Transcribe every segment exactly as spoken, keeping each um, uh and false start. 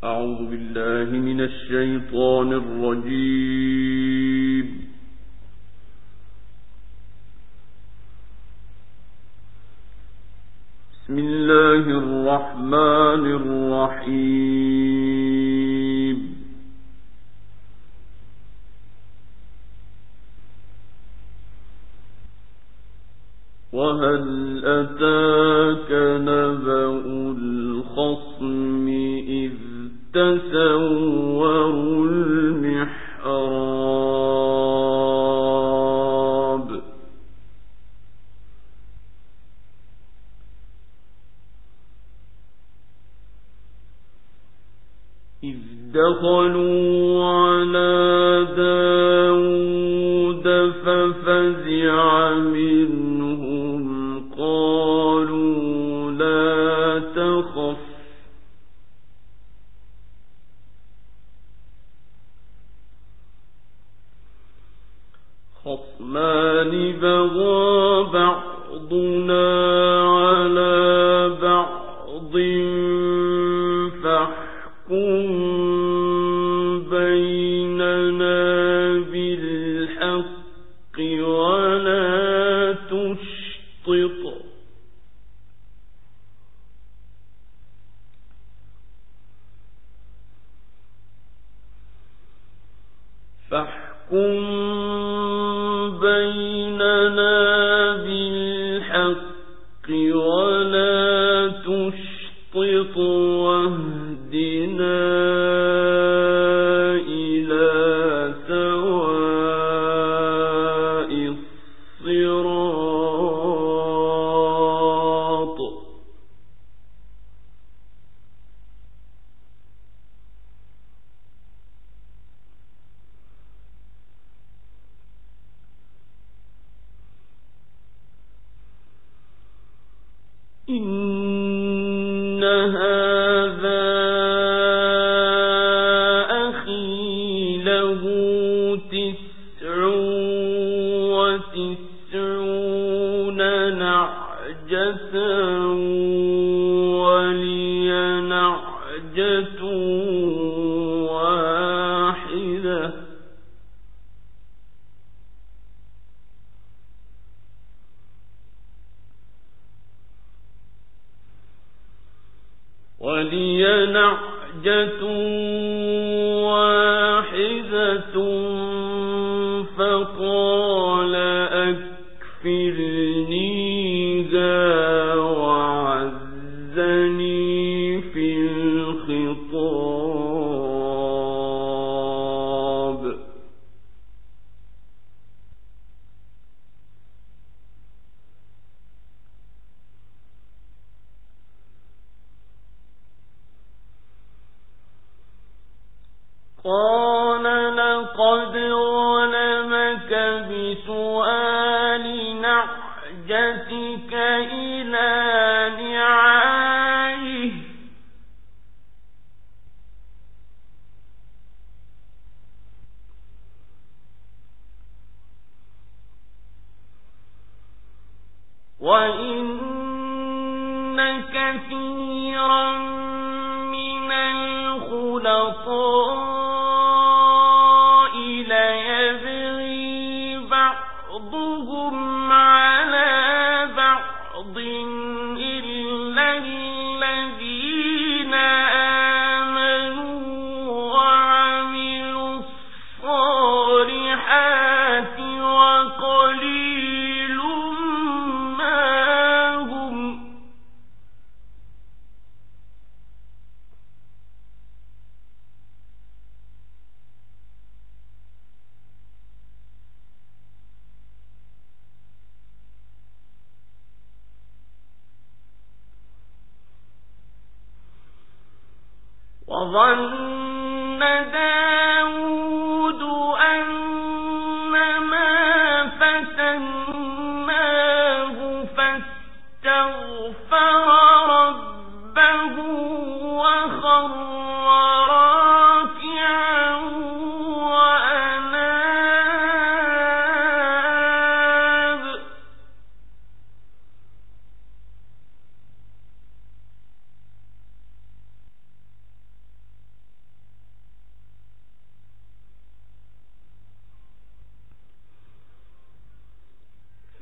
أعوذ بالله من الشيطان الرجيم. بسم الله الرحمن الرحيم. وهل أتاك نبأ الخصم إذ تسوروا المحراب إذ دخلوا على داود ففزع منهم قالوا لا تخف خصمان بغى بعضنا على بعض فاحكم بيننا بالحق ولا تشطط فاحكم بيننا بالحق ولا تشطط واهدنا إلى سواء الصراط إن هذا أخي له تسع وتسعون نعجة ولي نعجة واحدة ولي نعجة واحدة فقال أكفلنيها وعزني في الخطاب قال لقد ظلمك بسؤال نعجتك إلى نعاجه وإن كثيرا من الخلطاء ليبغي بعضهم على بعض إلا الذين آمنوا وعملوا الصالحات وقليل ما هم وظن داود أنما فتناه فاستغفر ربه وخر راكعا وأناب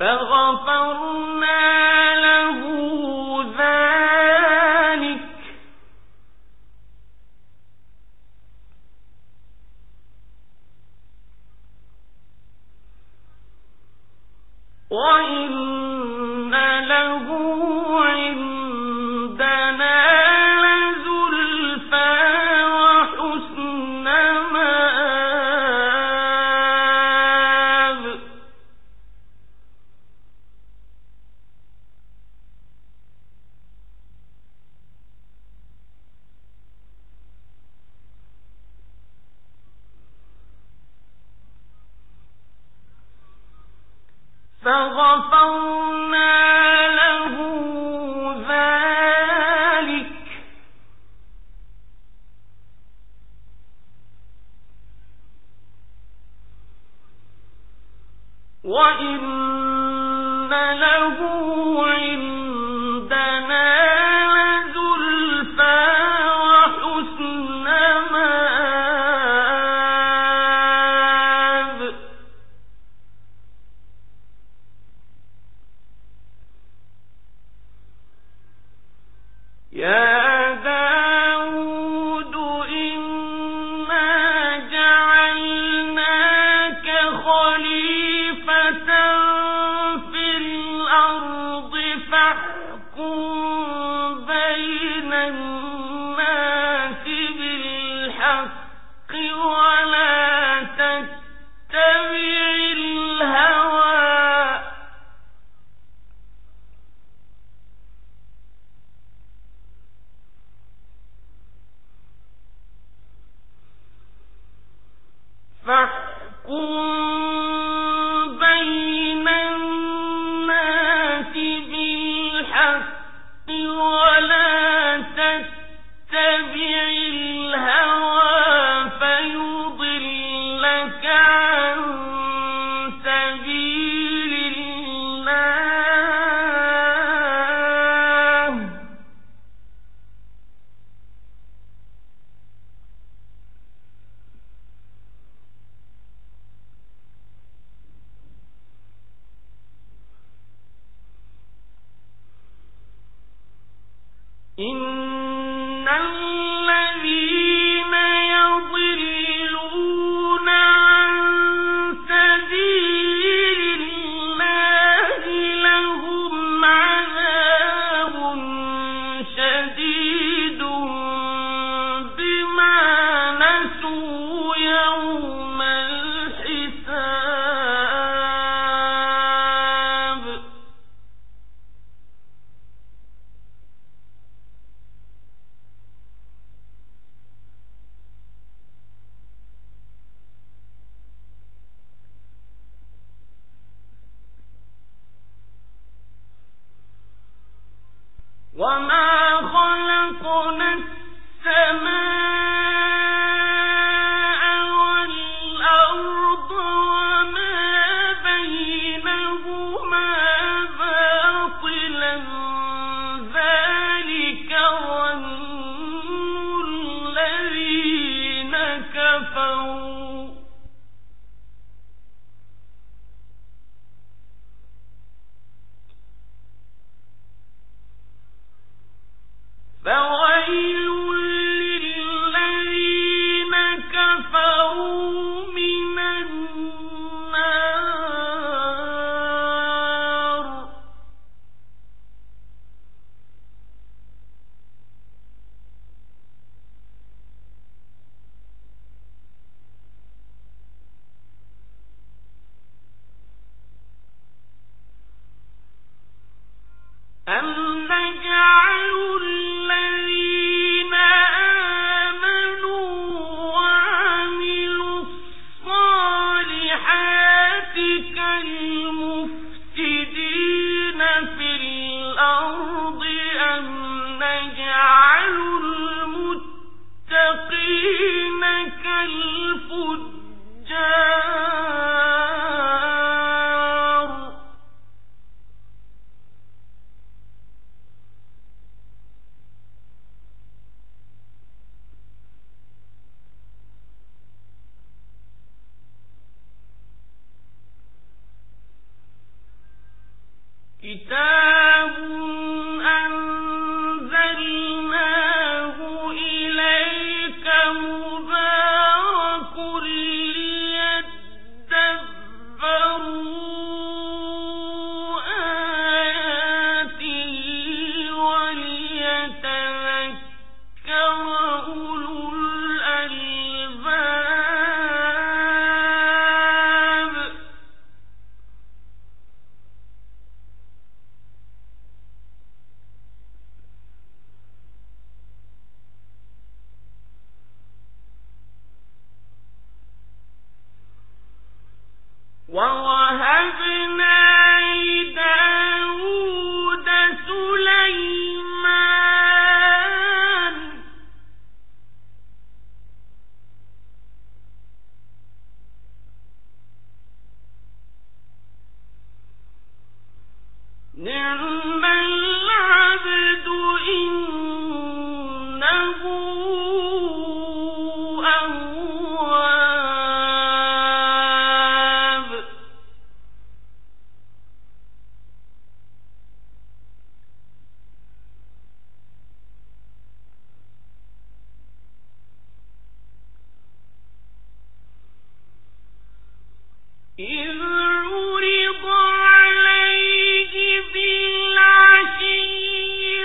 فغفرنا له ذلك وإن له عندنا لزلفى وحسن مآب فغفرنا له ذلك وإن له عندنا لزلفى وحسن مآب يا داود إنا جعلناك خليفة في الأرض فاحكم بين الناس بالحق ولا تتبع الهوى فاحكم بين الناس بالحق ولا تتبع الهوى فيضلك عن سبيل الله إن الذين يضلون عن سبيل الله لهم عذاب شديد بما نسوا يوم الحساب وما خلقنا السماء والأرض وما بينهما باطلا ذلك ظن الذين كفروا فويل للذين كفروا من النار أم نجعل الذين آمنوا وعملوا الصالحات كالمفسدين في الأرض أم نجعل المتقين كالفجار أولو الألباب ووهبنا لداود سليمان نعم العبد إنه أواب إذ عرض عليه بالعشي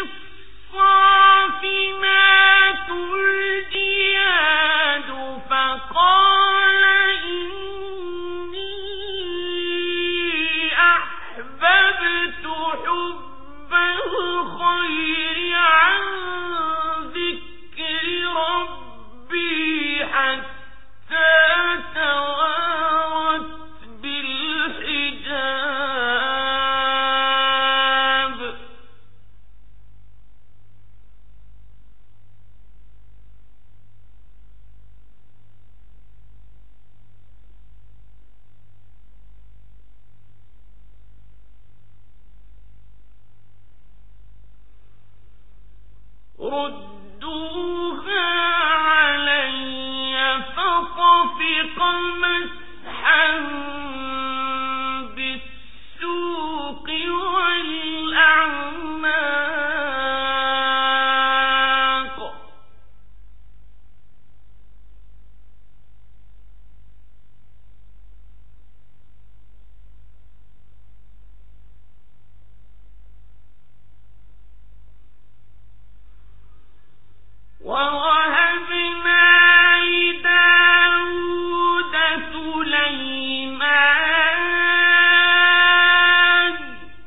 الصافنات الجياد فقال إني أحببت حب الخير عن ذكر ربي حتى توارت بالحجاب ردوها علي فطفق مسحا بالسوق والأعناق ووهبنا لداود سليمان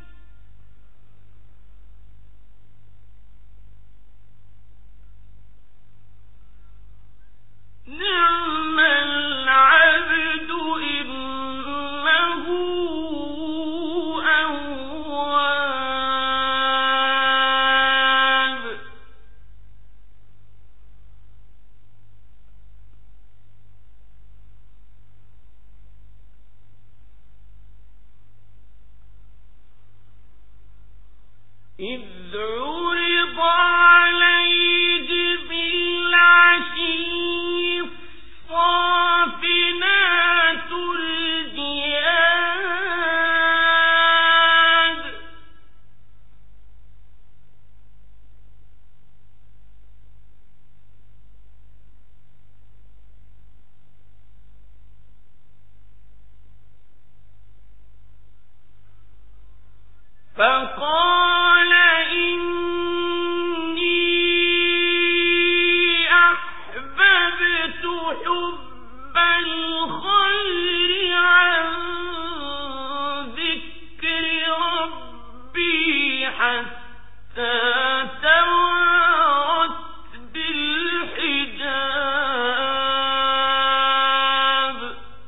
نعم العبد إنه أواب إذ عرض عليه بالعشي الصافنات الجياد فقال إني أحببت حب الخير عن ذكر ربي حتى توارت بالحجاب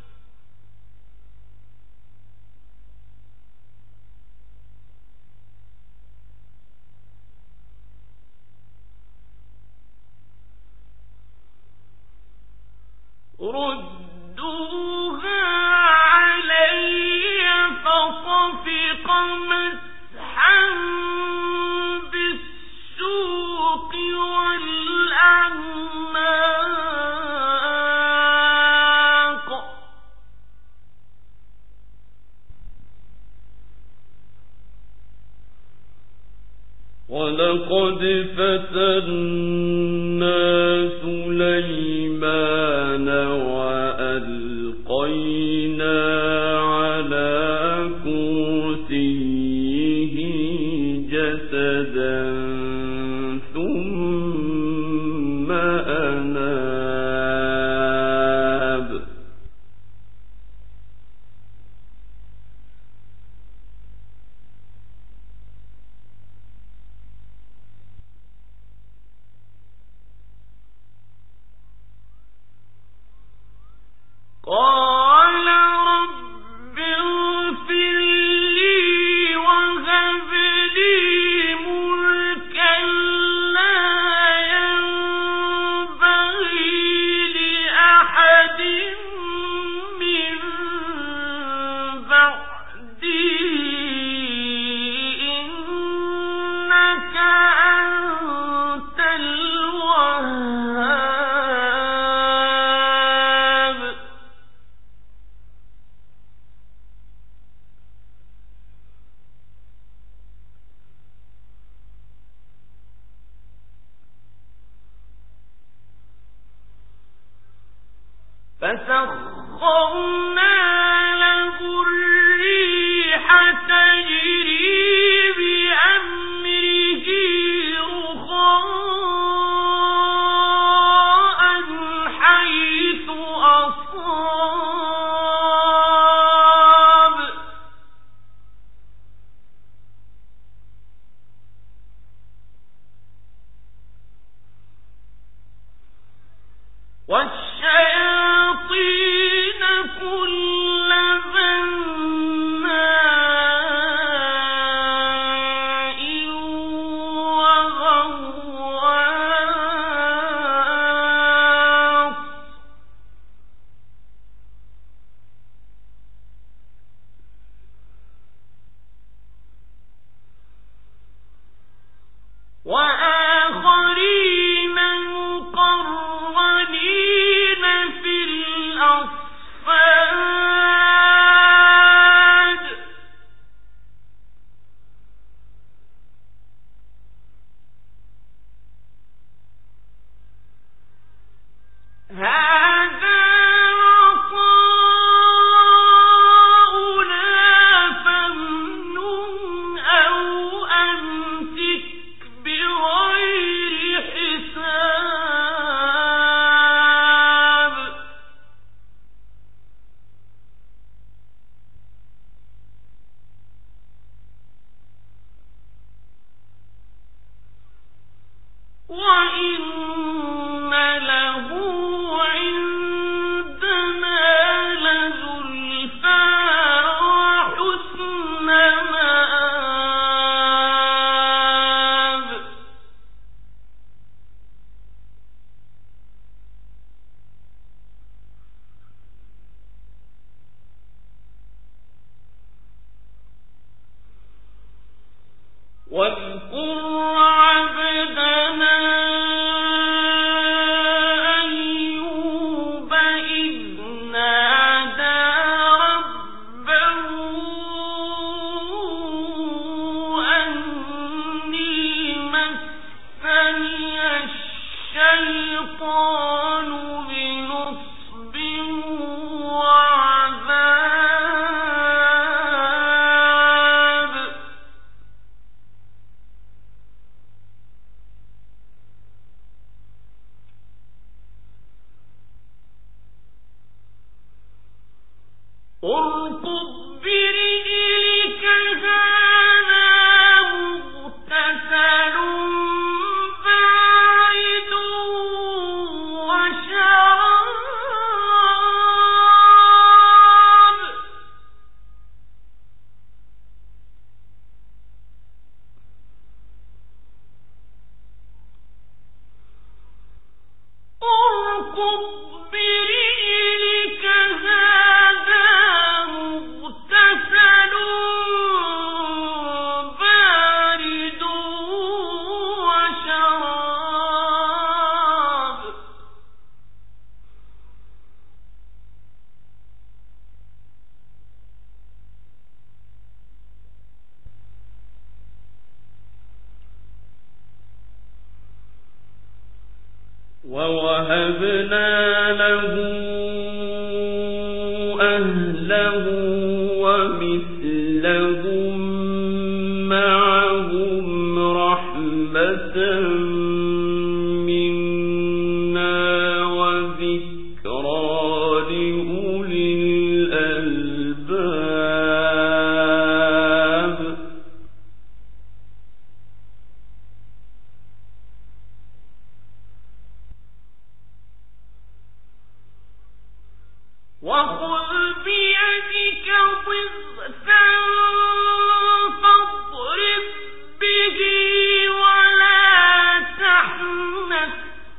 ردوها علي فطفق مسحا بالسوق والأعناق ولقد فتنا سليمان وألقينا على كرسيه جسدا ثم قال رب اغفر لي وهب لي ملكا لا ينبغي لأحد من بعدي إنك أنت الوهاب. فسخرنا له الريح تجري بأمره رخاء حيث أصاب والشياطين كل بناء وغواص وآخرين مقرنين في الأصفاد هذا عطاؤنا فامنن أو أمسك بغير حساب. وإن له عندنا لزلفى وحسن مآب. واذكر عبدنا أيوب إذ نادى ربه أني مسني الشيطان بنصب وعذاب. اركض برجلك هذا مغتسل بارد وشراب. اركض برجلك هذا مغتسل بارد وشراب. ووهبنا له أهله ومثلهم معهم رحمة منا وذكرى لأولي الألباب. وخذ بيدك ضغثا فاضرب به ولا تحنث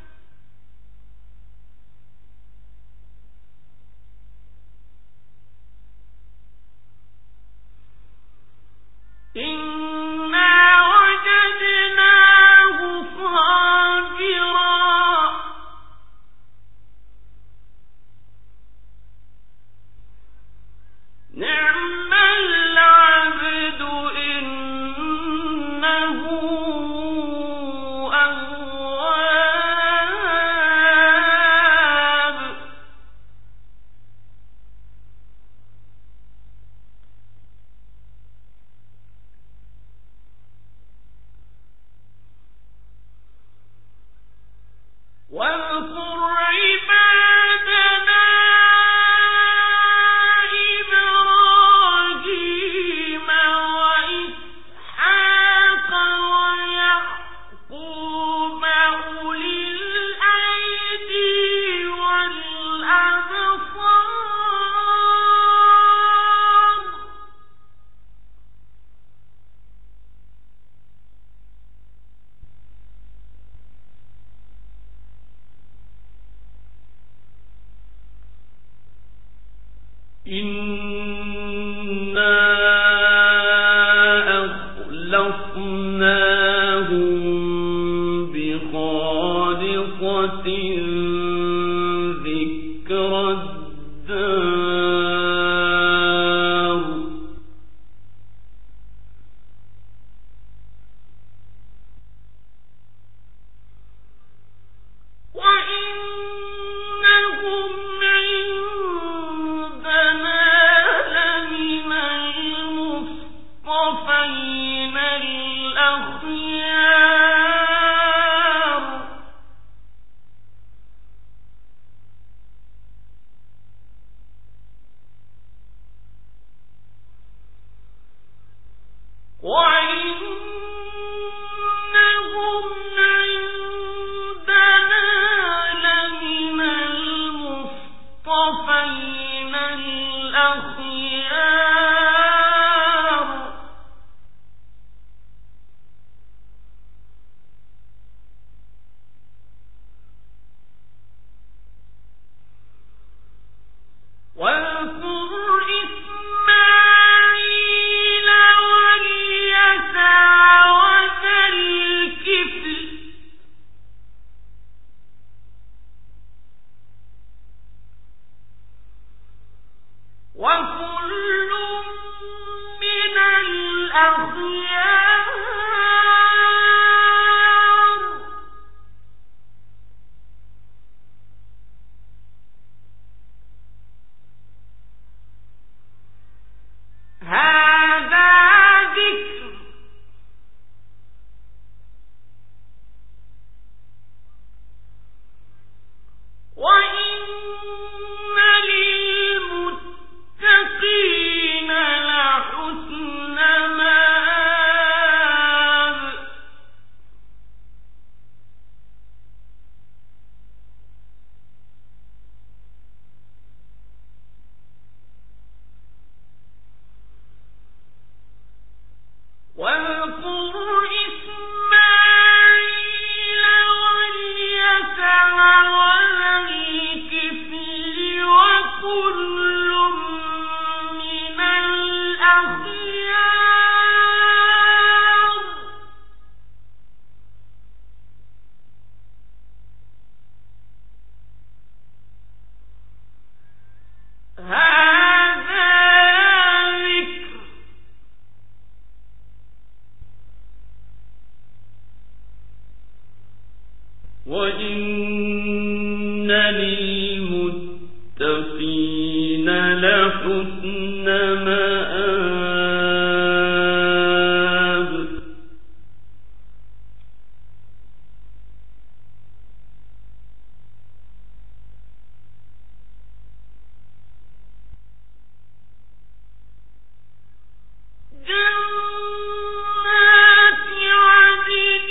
إنا وجدناه صابرا نعم العبد إنه أواب واذكر عبادنا إبراهيم وإسحاق ويعقوب أولي الأيدي والأبصار إنا أخلصناهم بخالصة ذكرى الدار وإنهم عندنا لمن المصطفين الأخيار وإنهم عندنا لمن المصطفين الأخيار واذكر إسماعيل واليسع وذا الكفل وكل من الأخيار هذا ذكر وإن للمتقين لحسن مآب واذكر إسماعيل واليسع وذا الكفل وكل من الأخيار هذا ذكر وإن للمتقين لحسن مآب جنات عدن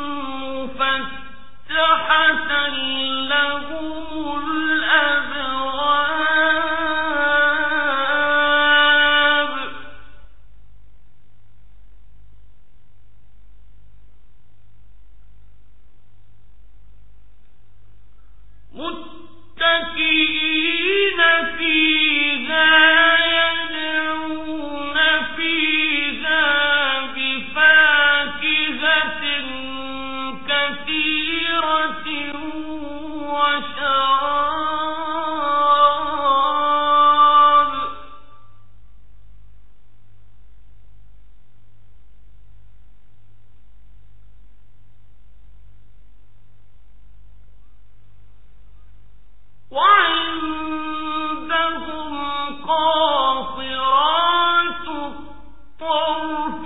مفتحة لهم الأبواب متكئين فيها يدعون فيها بفاكهة كثيرة وشراب وعندهم قاصرات الطرف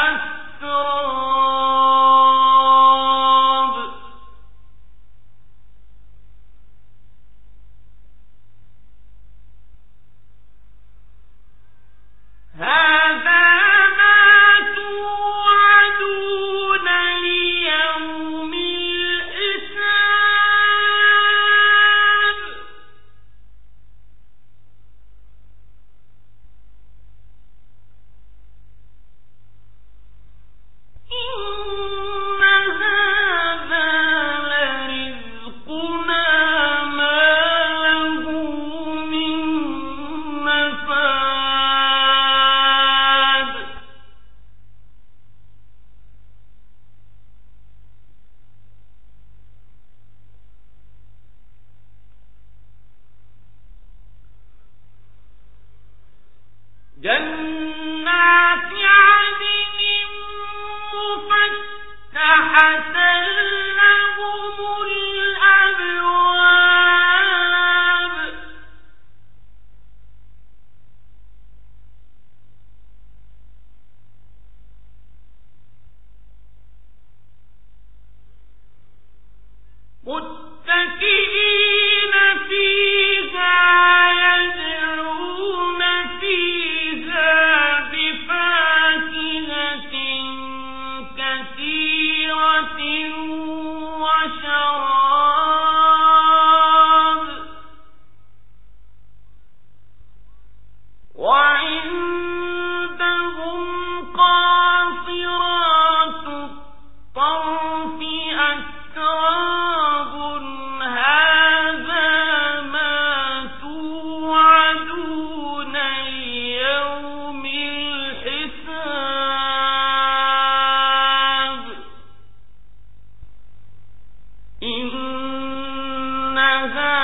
أتراب هذا ما توعدون ليوم الحساب إن هذا لرزقنا ما له من نفاد جنات عدن مفتحة لهم الأبواب متكئين فيها يدعون فيها بفاكهة كثيرة وشراب وعندهم قاصرات الطرف أتراب هذا ما توعدون ليوم الحساب إن هذا